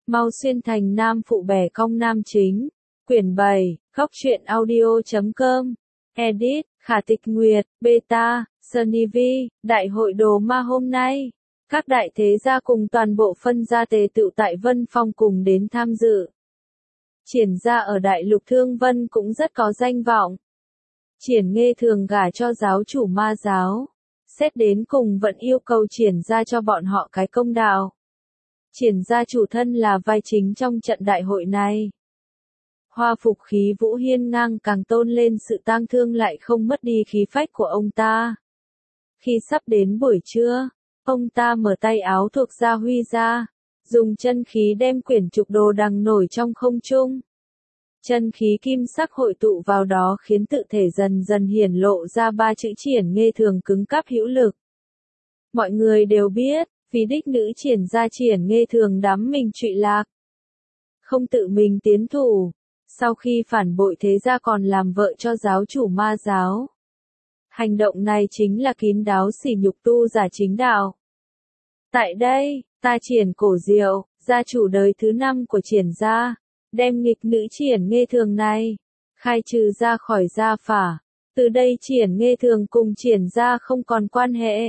Mau xuyên thành nam phụ bẻ cong nam chính. Quyển 7, Góc truyện audio.com. Edit, Khả Tịch Nguyệt, Beta, Sunny V. Đại hội đồ ma hôm nay, các đại thế gia cùng toàn bộ phân gia tề tựu tại Vân Phong cùng đến tham dự. Triển gia ở Đại Lục Thương Vân cũng rất có danh vọng. Triển Nghê thường gả cho giáo chủ ma giáo. Xét đến cùng vẫn yêu cầu Triển gia cho bọn họ cái công đạo. Triển gia chủ thân là vai chính trong trận đại hội này. Hoa phục khí vũ hiên ngang càng tôn lên sự tang thương lại không mất đi khí phách của ông ta. Khi sắp đến buổi trưa, ông ta mở tay áo thuộc gia huy ra, dùng chân khí đem quyển trục đồ đằng nổi trong không trung. Chân khí kim sắc hội tụ vào đó khiến tự thể dần dần hiển lộ ra ba chữ Triển Nghê thường cứng cáp hữu lực. Mọi người đều biết, vì đích nữ Triển gia Triển Nghê thường đắm mình trụy lạc, không tự mình tiến thủ, sau khi phản bội thế gia còn làm vợ cho giáo chủ ma giáo. Hành động này chính là kín đáo sỉ nhục tu giả chính đạo. Tại đây, ta Triển Cổ Diệu, gia chủ đời thứ 5 của Triển gia, đem nghịch nữ Triển Nghê thường này khai trừ ra khỏi gia phả. Từ đây Triển Nghê thường cùng Triển gia không còn quan hệ.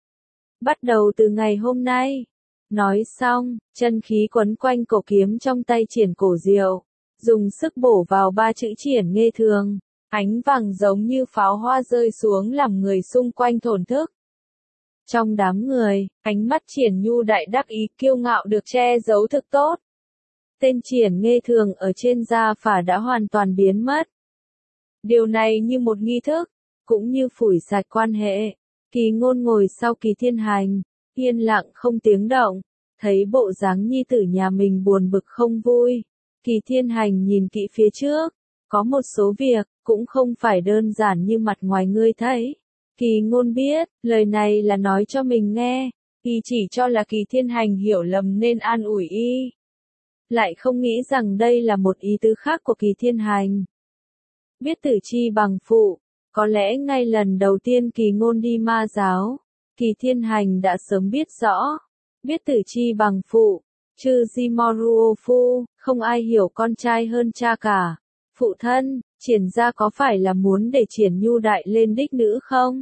Bắt đầu từ ngày hôm nay. Nói xong, chân khí quấn quanh cổ kiếm trong tay Triển Cổ Diệu, dùng sức bổ vào ba chữ Triển Nghê thường. Ánh vàng giống như pháo hoa rơi xuống làm người xung quanh thổn thức. Trong đám người, ánh mắt Triển Nhu Đại đắc ý kiêu ngạo được che giấu thực tốt. Tên Triển Nghê thường ở trên gia phả đã hoàn toàn biến mất. Điều này như một nghi thức, cũng như phủi sạch quan hệ. Kỳ Ngôn ngồi sau Kỳ Thiên Hành, yên lặng không tiếng động, thấy bộ dáng nhi tử nhà mình buồn bực không vui. Kỳ Thiên Hành nhìn kỹ phía trước, có một số việc, cũng không phải đơn giản như mặt ngoài ngươi thấy. Kỳ Ngôn biết, lời này là nói cho mình nghe, y chỉ cho là Kỳ Thiên Hành hiểu lầm nên an ủi y. Lại không nghĩ rằng đây là một ý tứ khác của Kỳ Thiên Hành. Biết tử chi bằng phụ, có lẽ ngay lần đầu tiên Kỳ Ngôn đi ma giáo, Kỳ Thiên Hành đã sớm biết rõ. Biết tử chi bằng phụ, trừ Jimoruofu, không ai hiểu con trai hơn cha cả. Phụ thân, Triển gia có phải là muốn để Triển Nhu Đại lên đích nữ không?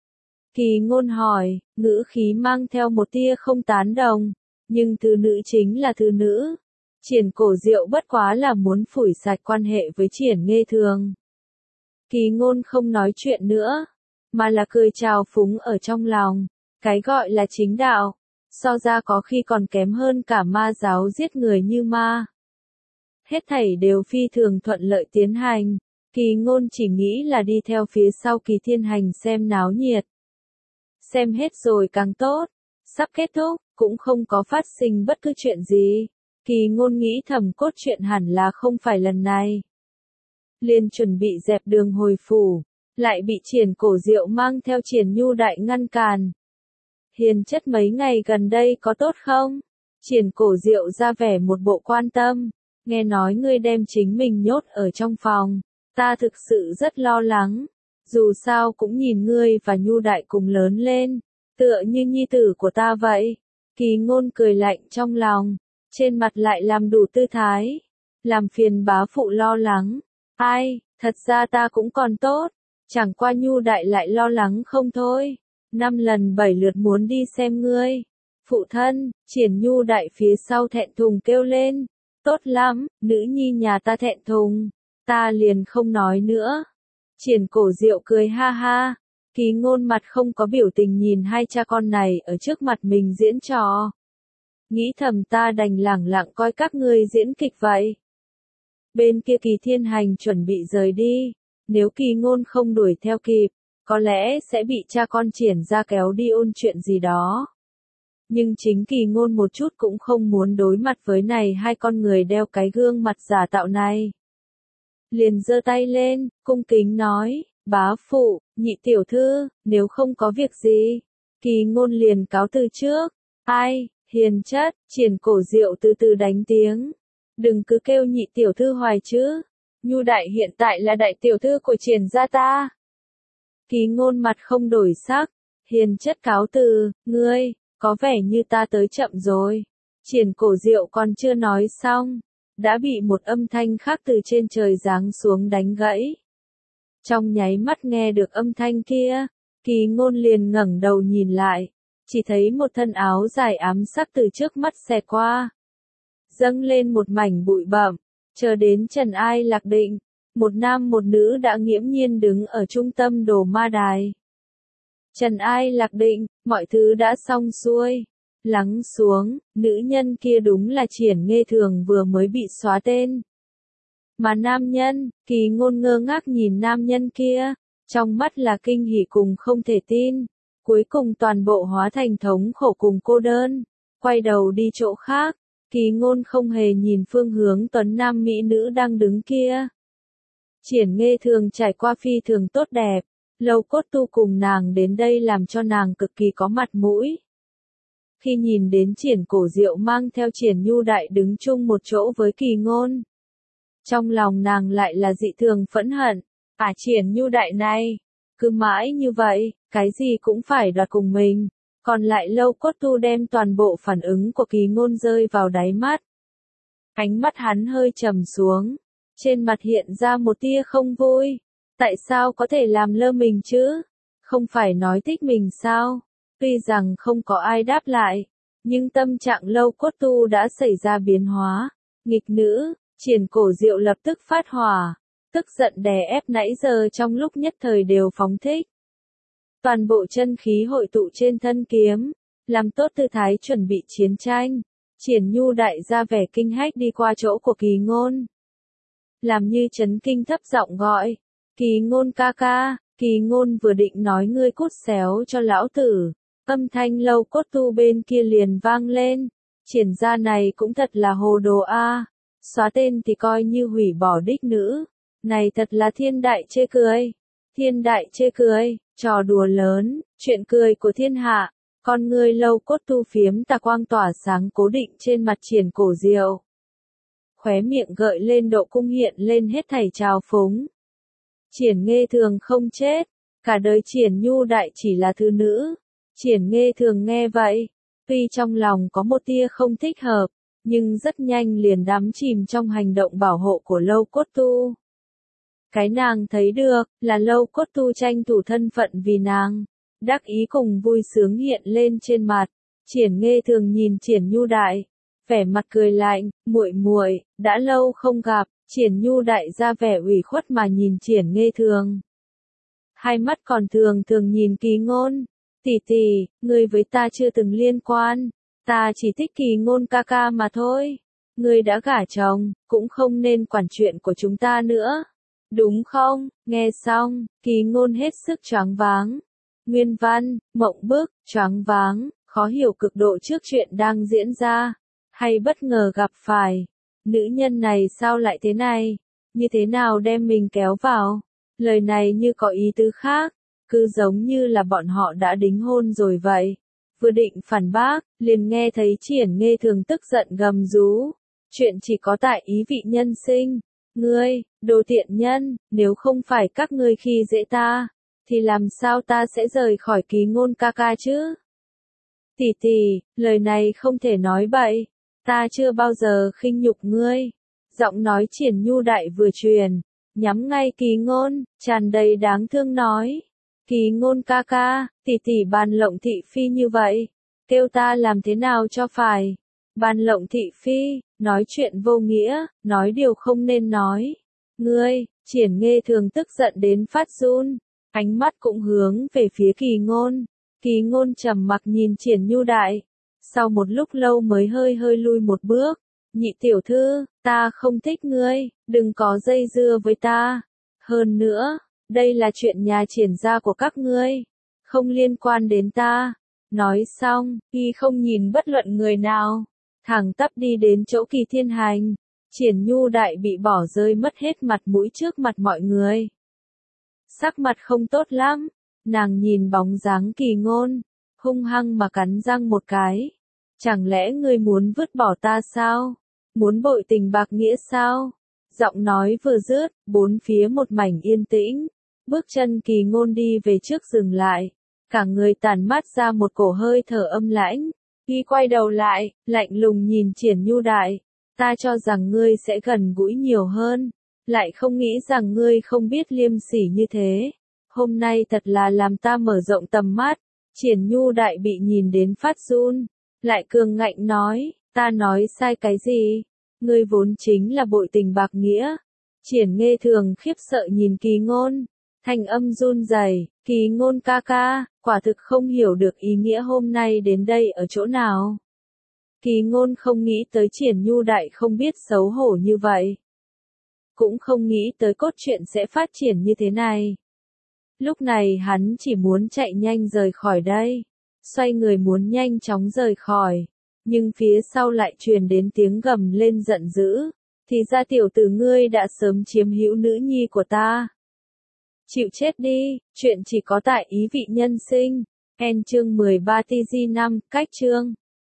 Kỳ Ngôn hỏi, ngữ khí mang theo một tia không tán đồng, nhưng thứ nữ chính là thứ nữ. Triển Cổ Diệu bất quá là muốn phủi sạch quan hệ với Triển Nghê thường. Kỳ Ngôn không nói chuyện nữa, mà là cười trào phúng ở trong lòng. Cái gọi là chính đạo, so ra có khi còn kém hơn cả ma giáo giết người như ma. Hết thảy đều phi thường thuận lợi tiến hành. Kỳ Ngôn chỉ nghĩ là đi theo phía sau Kỳ Thiên Hành xem náo nhiệt. Xem hết rồi càng tốt. Sắp kết thúc, cũng không có phát sinh bất cứ chuyện gì. Kỳ Ngôn nghĩ thầm cốt truyện hẳn là không phải lần này. Liền chuẩn bị dẹp đường hồi phủ, lại bị Triển Cổ Diệu mang theo Triển Nhu Đại ngăn cản. Hiền chất mấy ngày gần đây có tốt không? Triển Cổ Diệu ra vẻ một bộ quan tâm. Nghe nói ngươi đem chính mình nhốt ở trong phòng, ta thực sự rất lo lắng. Dù sao cũng nhìn ngươi và Nhu Đại cùng lớn lên, tựa như nhi tử của ta vậy. Kỳ Ngôn cười lạnh trong lòng, trên mặt lại làm đủ tư thái, làm phiền bá phụ lo lắng. Ai, thật ra ta cũng còn tốt, chẳng qua Nhu Đại lại lo lắng không thôi. 5 lần 7 lượt muốn đi xem ngươi. Phụ thân, Triển Nhu Đại phía sau thẹn thùng kêu lên. Tốt lắm, nữ nhi nhà ta thẹn thùng, ta liền không nói nữa. Triển Cổ Diệu cười ha ha. Kỳ Ngôn mặt không có biểu tình nhìn hai cha con này ở trước mặt mình diễn trò. Nghĩ thầm ta đành lẳng lặng coi các ngươi diễn kịch vậy. Bên kia Kỳ Thiên Hành chuẩn bị rời đi. Nếu Kỳ Ngôn không đuổi theo kịp, có lẽ sẽ bị cha con Triển gia kéo đi ôn chuyện gì đó. Nhưng chính Kỳ Ngôn một chút cũng không muốn đối mặt với này hai con người đeo cái gương mặt giả tạo này. Liền giơ tay lên, cung kính nói, bá phụ, nhị tiểu thư, nếu không có việc gì. Kỳ Ngôn liền cáo từ trước. Ai, hiền chất, Triển Cổ Diệu từ từ đánh tiếng. Đừng cứ kêu nhị tiểu thư hoài chứ. Nhu Đại hiện tại là đại tiểu thư của Triển gia ta. Kỳ Ngôn mặt không đổi sắc. Hiền chất cáo từ, ngươi, có vẻ như ta tới chậm rồi. Triển Cổ Diệu còn chưa nói xong, đã bị một âm thanh khác từ trên trời giáng xuống đánh gãy. Trong nháy mắt nghe được âm thanh kia, Kỳ Ngôn liền ngẩng đầu nhìn lại, chỉ thấy một thân áo dài ám sắc từ trước mắt xẹt qua, dâng lên một mảnh bụi bặm, chờ đến Trần Ai Lạc Định, một nam một nữ đã nghiễm nhiên đứng ở trung tâm Đồ Ma Đài. Trần Ai Lạc Định, mọi thứ đã xong xuôi. Lắng xuống, nữ nhân kia đúng là Triển Nghê Thường vừa mới bị xóa tên. Mà nam nhân, Kỳ Ngôn ngơ ngác nhìn nam nhân kia, trong mắt là kinh hỉ cùng không thể tin, cuối cùng toàn bộ hóa thành thống khổ cùng cô đơn, quay đầu đi chỗ khác, Kỳ Ngôn không hề nhìn phương hướng tuấn nam mỹ nữ đang đứng kia. Triển Nghê Thường trải qua phi thường tốt đẹp, Lâu Cốt Tu cùng nàng đến đây làm cho nàng cực kỳ có mặt mũi. Khi nhìn đến Triển Cổ Diệu mang theo Triển Nhu Đại đứng chung một chỗ với Kỳ Ngôn, trong lòng nàng lại là dị thường phẫn hận. Triển Nhu Đại này, cứ mãi như vậy, cái gì cũng phải đoạt cùng mình. Còn lại Lâu Cốt Tu đem toàn bộ phản ứng của Kỳ Ngôn rơi vào đáy mắt. Ánh mắt hắn hơi trầm xuống, trên mặt hiện ra một tia không vui. Tại sao có thể làm lơ mình chứ? Không phải nói thích mình sao? Tuy rằng không có ai đáp lại, nhưng tâm trạng Lâu Cốt Tu đã xảy ra biến hóa. Nghịch nữ, Triển Cổ Diệu lập tức phát hỏa, tức giận đè ép nãy giờ trong lúc nhất thời đều phóng thích. Toàn bộ chân khí hội tụ trên thân kiếm, làm tốt tư thái chuẩn bị chiến tranh. Triển Nhu Đại ra vẻ kinh hách đi qua chỗ của Kỳ Ngôn. Làm như chấn kinh thấp giọng gọi, Kỳ Ngôn ca ca. Kỳ Ngôn vừa định nói ngươi cút xéo cho lão tử, âm thanh Lâu Cốt Tu bên kia liền vang lên. Triển gia này cũng thật là hồ đồ a, xóa tên thì coi như hủy bỏ đích nữ, này thật là thiên đại chê cười. Thiên đại chê cười, trò đùa lớn, chuyện cười của thiên hạ. Con ngươi Lâu Cốt Tu phiếm tà quang tỏa sáng cố định trên mặt Triển Cổ Diệu. Khóe miệng gợi lên độ cung hiện lên hết thảy trào phúng. Triển Nghê Thường không chết, cả đời Triển Nhu Đại chỉ là thứ nữ. Triển Nghê Thường nghe vậy, tuy trong lòng có một tia không thích hợp, nhưng rất nhanh liền đắm chìm trong hành động bảo hộ của Lâu Cốt Tu. Cái nàng thấy được, là Lâu Cốt Tu tranh thủ thân phận vì nàng. Đắc ý cùng vui sướng hiện lên trên mặt. Triển Nghê Thường nhìn Triển Nhu Đại, vẻ mặt cười lạnh, muội muội, đã lâu không gặp. Triển Nhu Đại ra vẻ ủy khuất mà nhìn Triển Nghê Thường. Hai mắt còn thường thường nhìn Kỳ Ngôn. Tỷ tỷ, ngươi với ta chưa từng liên quan. Ta chỉ thích Kỳ Ngôn ca ca mà thôi. Ngươi đã gả chồng, cũng không nên quản chuyện của chúng ta nữa. Đúng không? Nghe xong, Kỳ Ngôn hết sức choáng váng. Nguyên văn, mộng bức, choáng váng, khó hiểu cực độ trước chuyện đang diễn ra. Hay bất ngờ gặp phải. Nữ nhân này sao lại thế này? Như thế nào đem mình kéo vào? Lời này như có ý tứ khác, cứ giống như là bọn họ đã đính hôn rồi vậy. Vừa định phản bác, liền nghe thấy Triển Nghê Thường tức giận gầm rú. Chuyện chỉ có tại ý vị nhân sinh. Ngươi, đồ tiện nhân, nếu không phải các ngươi khi dễ ta, thì làm sao ta sẽ rời khỏi Kỳ Ngôn ca ca chứ? Tỷ tỷ, lời này không thể nói bậy. Ta chưa bao giờ khinh nhục ngươi. Giọng nói Triển Nhu Đại vừa truyền, nhắm ngay Kỳ Ngôn, tràn đầy đáng thương nói. Kỳ Ngôn ca ca, tỷ tỷ bàn lộng thị phi như vậy, kêu ta làm thế nào cho phải? Bàn lộng thị phi, nói chuyện vô nghĩa, nói điều không nên nói. Ngươi, Triển Nghê Thường tức giận đến phát run, ánh mắt cũng hướng về phía Kỳ Ngôn. Kỳ Ngôn trầm mặc nhìn Triển Nhu Đại, sau một lúc lâu mới hơi hơi lui một bước. Nhị tiểu thư, ta không thích ngươi, đừng có dây dưa với ta. Hơn nữa, đây là chuyện nhà Triển gia của các ngươi, không liên quan đến ta. Nói xong, y không nhìn bất luận người nào, thẳng tắp đi đến chỗ Kỳ Thiên Hành. Triển Nhu Đại bị bỏ rơi mất hết mặt mũi trước mặt mọi người. Sắc mặt không tốt lắm, nàng nhìn bóng dáng Kỳ Ngôn, hung hăng mà cắn răng một cái. Chẳng lẽ ngươi muốn vứt bỏ ta sao? Muốn bội tình bạc nghĩa sao? Giọng nói vừa dứt, bốn phía một mảnh yên tĩnh. Bước chân Kỳ Ngôn đi về trước dừng lại. Cả người tản mát ra một cổ hơi thở âm lãnh. Y quay đầu lại, lạnh lùng nhìn Triển Nhu Đại. Ta cho rằng ngươi sẽ gần gũi nhiều hơn. Lại không nghĩ rằng ngươi không biết liêm sỉ như thế. Hôm nay thật là làm ta mở rộng tầm mắt. Triển Nhu Đại bị nhìn đến phát run. Lại cường ngạnh nói, ta nói sai cái gì? Ngươi vốn chính là bội tình bạc nghĩa. Triển Nghê Thường khiếp sợ nhìn Kỳ Ngôn. Thanh âm run rẩy, Kỳ Ngôn ca ca, quả thực không hiểu được ý nghĩa hôm nay đến đây ở chỗ nào. Kỳ Ngôn không nghĩ tới Triển Nhu Đại không biết xấu hổ như vậy. Cũng không nghĩ tới cốt truyện sẽ phát triển như thế này. Lúc này hắn chỉ muốn chạy nhanh rời khỏi đây. Xoay người muốn nhanh chóng rời khỏi. Nhưng phía sau lại truyền đến tiếng gầm lên giận dữ. Thì ra tiểu tử ngươi đã sớm chiếm hữu nữ nhi của ta. Chịu chết đi, chuyện chỉ có tại ý vị nhân sinh. End chương 13 TG5, cách chương.